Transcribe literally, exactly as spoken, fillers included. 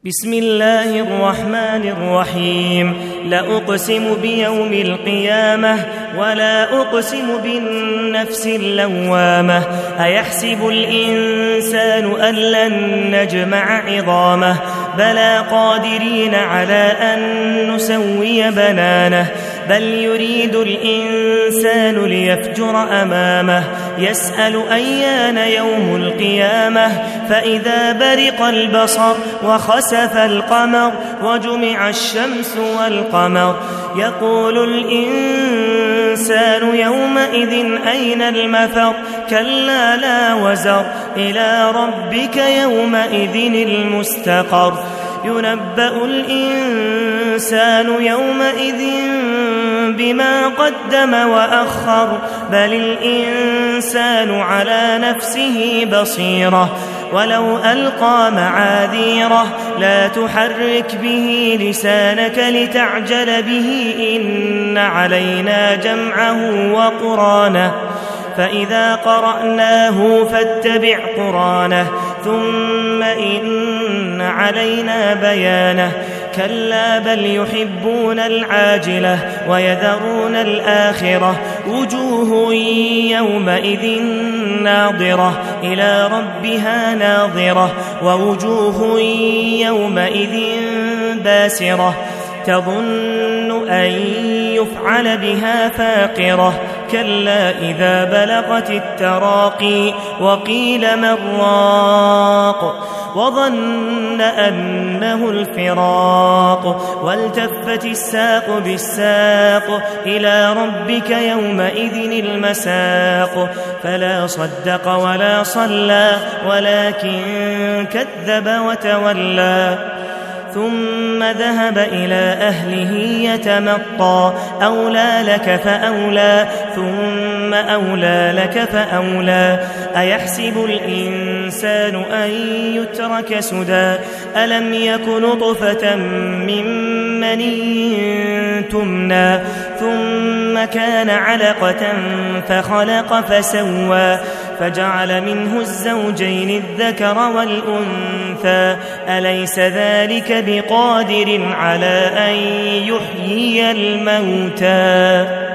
بسم الله الرحمن الرحيم. لأقسم بيوم القيامة ولا أقسم بالنفس اللوامة. أيحسب الإنسان أن لن نجمع عظامه بلى قادرين على أن نسوي بنانه بل يريد الإنسان ليفجر أمامه يسأل أيان يوم القيامة فإذا برق البصر وخسف القمر وجمع الشمس والقمر يقول الإنسان يومئذ أين المفر كلا لا وزر إلى ربك يومئذ المستقر ينبأ الإنسان يومئذ بما قدم وأخر بل الإنسان على نفسه بصيرة ولو ألقى معاذيره لا تحرك به لسانك لتعجل به إن علينا جمعه وقرانه فإذا قرأناه فاتبع قرانه ثم إن علينا بيانه كلا بل يحبون العاجلة ويذرون الآخرة وجوه يومئذ ناظرة إلى ربها ناظرة ووجوه يومئذ باسرة تظن أن يفعل بها فاقرة كلا إذا بلغت التراقي وقيل من راق وظن أنه الفراق والتفت الساق بالساق إلى ربك يومئذ المساق فلا صدق ولا صلى ولكن كذب وتولى ثم ذهب إلى أهله يتمطى أولى لك فأولى ثم أولى لك فأولى أيحسب الإنسان أن يترك سدى ألم يك نطفة من مني تمنى ثم كان علقة فخلق فسوى فجعل منه الزوجين الذكر والأنثى أليس ذلك بقادر على أن يحيي الموتى